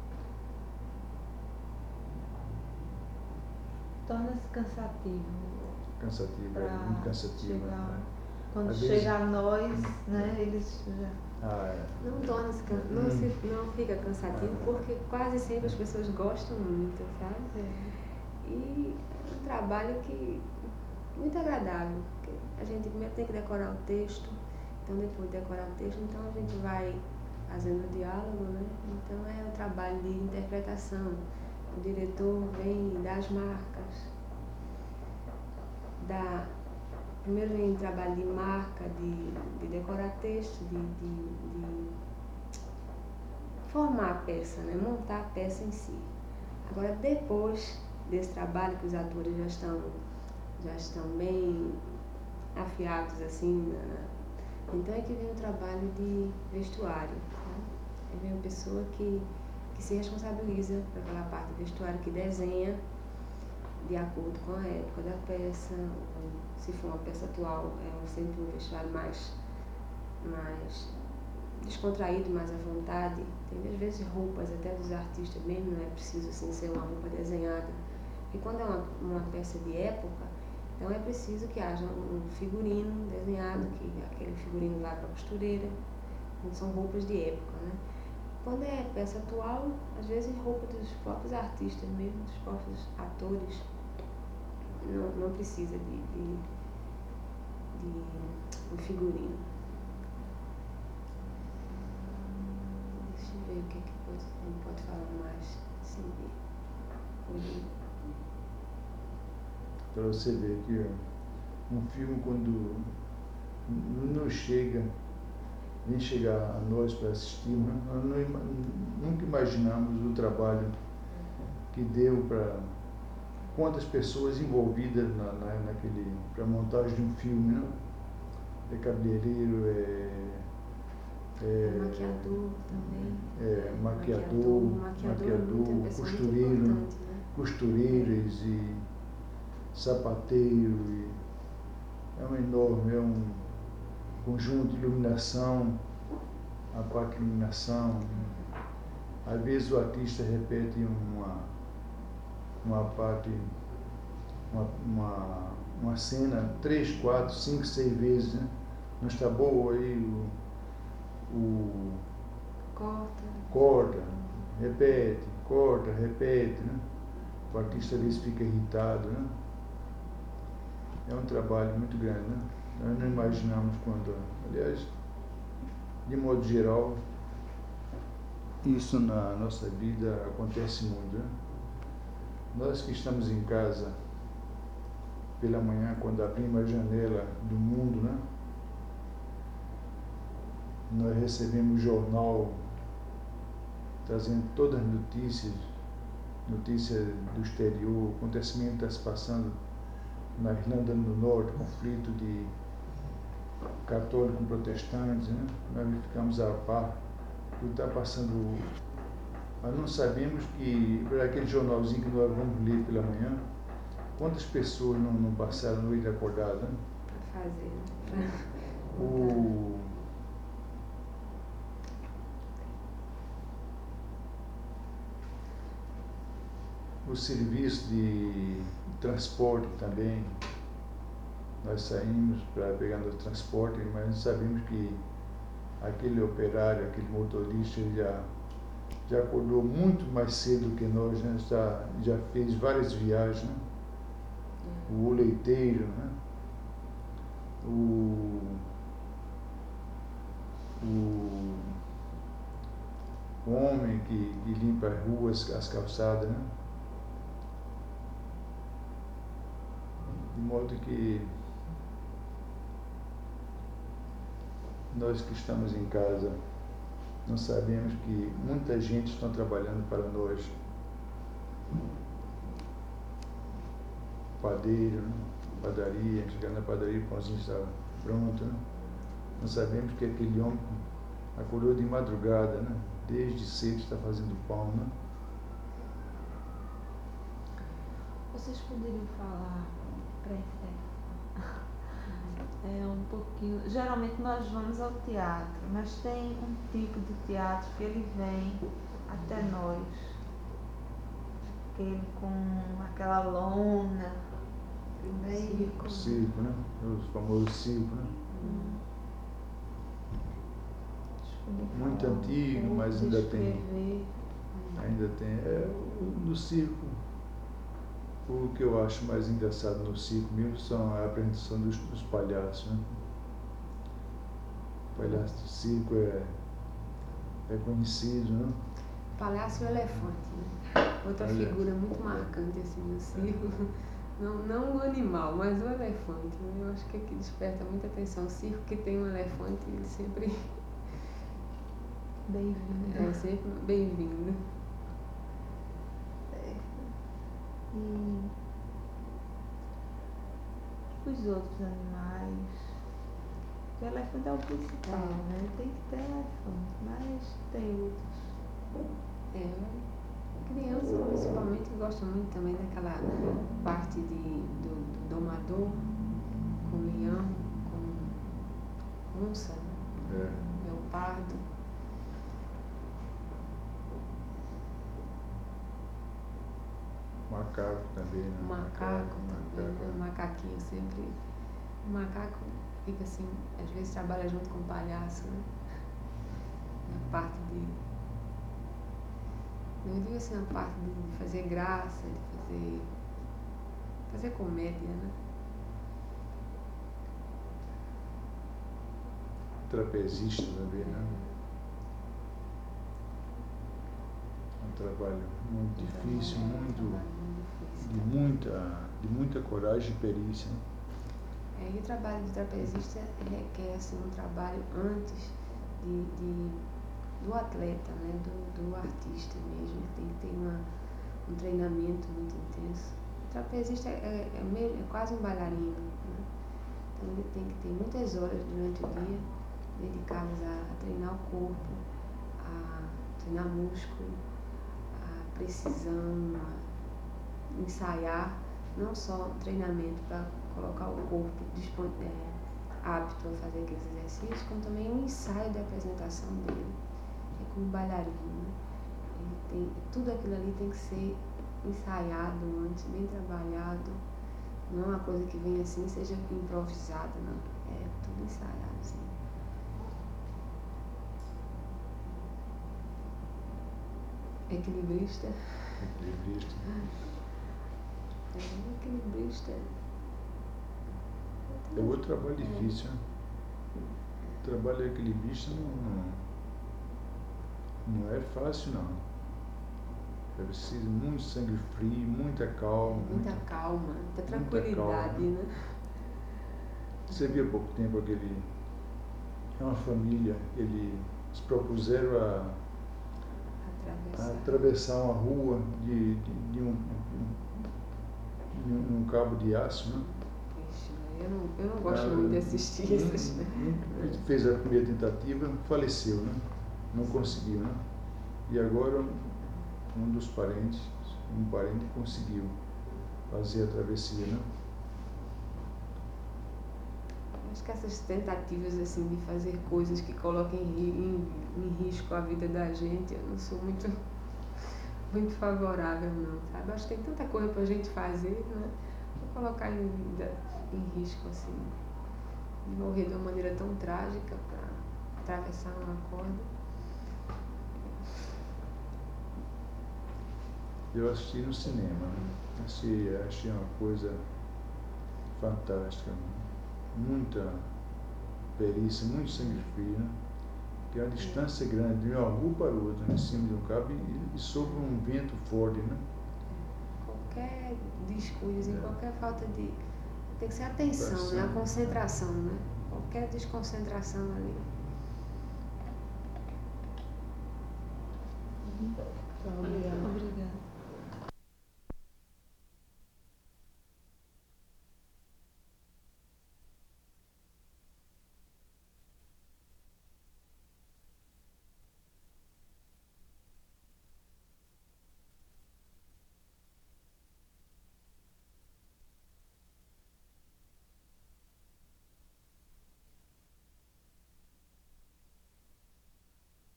Torna-se cansativo. cansativo, é Pra muito cansativo. chegar- Né? Quando Às chega vezes- a nós, né, eles já. Ah, é. Não torna-se can- não, Hum. se, não fica cansativo porque quase sempre as pessoas gostam muito, sabe? E é um trabalho que muito agradável. Porque a gente primeiro tem que decorar o texto, então depois de decorar o texto, então a gente vai fazendo o diálogo, né? Então é um trabalho de interpretação. O diretor vem das marcas, da primeiro vem trabalho de marca, de, de decorar texto, de, de, de formar a peça, né? Montar a peça em si. Agora, depois desse trabalho que os atores já estão, já estão bem afiados, assim, né? Então é que vem o trabalho de vestuário. Né? Aí vem uma pessoa que, que se responsabiliza por aquela parte do vestuário, que desenha de acordo com a época da peça. Se for uma peça atual, é sempre um vestuário mais, mais descontraído, mais à vontade. Tem às vezes roupas até dos artistas mesmo, não é preciso assim, ser uma roupa desenhada. E quando é uma, uma peça de época, então é preciso que haja um figurino desenhado, que aquele figurino vai para a costureira. Então são roupas de época, né? Quando é peça atual, às vezes roupa dos próprios artistas mesmo, dos próprios atores. Não, não precisa de, de, de um figurino. Deixa eu ver o que, é que pode, a gente pode falar mais assim de. Para você ver que um filme, quando não chega, nem chegar a nós para assistir, né? Nós não, ima- nunca imaginamos o trabalho que deu para quantas pessoas envolvidas na, na, naquele, para a montagem de um filme, né? É cabeleireiro, é, É maquiador também. é maquiador, maquiador, maquiador, muita pessoa muito costureiro, importante, né? costureiras e sapateiro, e é um enorme, é um conjunto de iluminação, a parte de iluminação. Às vezes o artista repete uma, uma parte, uma, uma, uma cena três, quatro, cinco, seis vezes, né? Não está boa, aí o, o Corta. corta, repete, corta, repete, né? O artista às vezes fica irritado, né? É um trabalho muito grande, né? Nós não imaginamos quando, aliás, de modo geral, isso na nossa vida acontece muito, né? Nós que estamos em casa pela manhã, quando abrimos a janela do mundo, né? Nós recebemos o jornal trazendo todas as notícias, notícias do exterior, acontecimento que está se passando na Irlanda do Norte, conflito de católico com protestantes, né? Nós ficamos a par do que está passando. Nós não sabemos que, por aquele jornalzinho que nós vamos ler pela manhã, quantas pessoas não, não passaram a noite acordada, né? Pra fazer, né? O O serviço de transporte também, nós saímos para pegar no transporte, mas sabemos que aquele operário, aquele motorista já, já acordou muito mais cedo do que nós, né? já, já fez várias viagens, né? O leiteiro, né? o, o homem que, que limpa as ruas, as calçadas, né? De modo que nós que estamos em casa não sabemos que muita gente está trabalhando para nós. Padeiro, né? Padaria, chegando na padaria, o pãozinho está pronto, né? Não sabemos que aquele homem acordou de madrugada, né? Desde cedo está fazendo pão, né? Vocês poderiam falar para encerrar é um pouquinho. Geralmente nós vamos ao teatro, mas tem um tipo de teatro que ele vem até nós, aquele com aquela lona, Circo. O circo, né? O famoso circo, né? Hum. Muito Falar um antigo, pouco, mas ainda tem. descrever. Ainda tem. É, o- no circo, o que eu acho mais engraçado no circo mesmo são a apresentação dos, dos palhaços, né? O palhaço do circo é, é conhecido, né? Palhaço e o elefante, né? Outra Olha. figura muito marcante assim no circo. Não, não o animal, mas o elefante, né? Eu acho que aqui desperta muita atenção. O circo que tem um elefante, ele sempre Bem-vindo. é sempre bem-vindo. E os outros animais. O elefante é o principal, É. né? Tem que ter elefante, mas tem outros. É, criança principalmente gosta muito também daquela parte de, do, do domador com leão, com onça, né? É. Leopardo. Macaco também, né? O macaco também, né? O macaco. macaquinho sempre. O macaco fica assim, às vezes trabalha junto com o palhaço, né? Na parte de. Não digo assim, na parte de fazer graça, de fazer. fazer comédia, né? Trapezista também, né? É um trabalho muito difícil, muito, de muita, de muita coragem e perícia, né? É, e o trabalho do trapezista requer assim, um trabalho antes de, de, do atleta, né? do, do artista mesmo. Ele tem que ter uma, um treinamento muito intenso. O trapezista é, é, mesmo, é quase um bailarino, né? Então ele tem que ter muitas horas durante o dia dedicadas a, a treinar o corpo, a treinar músculo, a precisão, a ensaiar, não só treinamento para colocar o corpo dispon- é, apto a fazer aqueles exercícios, como também um ensaio de apresentação dele. É como bailarino, né? Ele tem, tudo aquilo ali tem que ser ensaiado antes, bem trabalhado. Não é uma coisa que vem assim, seja improvisada, não. É tudo ensaiado, assim. Equilibrista. Equilibrista. É, equilibrista. É outro trabalho difícil, né? O trabalho equilibrista não, não, não é fácil, não. É preciso muito sangue frio, muita calma. Muita calma, muita tranquilidade, muita calma. né? Você viu há pouco tempo aquele... É uma família, eles propuseram a, a atravessar uma rua de, de, de, um, de um, um cabo de aço, né? Eu não, eu não gosto Ah, muito de assistir um, essas. um, ele fez a primeira tentativa, faleceu, né? Não conseguiu, né? E agora um, um dos parentes, um parente conseguiu fazer a travessia, né? Acho que essas tentativas assim de fazer coisas que coloquem em, em, em risco a vida da gente, eu não sou muito, muito favorável não, sabe? Acho que tem tanta coisa pra gente fazer, né? Vou colocar em, em risco assim, de morrer de uma maneira tão trágica para atravessar uma corda. Eu assisti no cinema, né? Achei, achei uma coisa fantástica, né? Muita perícia, muito sangue frio, né? Que é uma distância grande, de uma rua para outra, em cima de um cabo e, e sob um vento forte, né? Qualquer descuido, É. qualquer falta de... Tem que ser atenção, né? A concentração, né? Qualquer desconcentração ali. Tá, obrigada. Obrigada.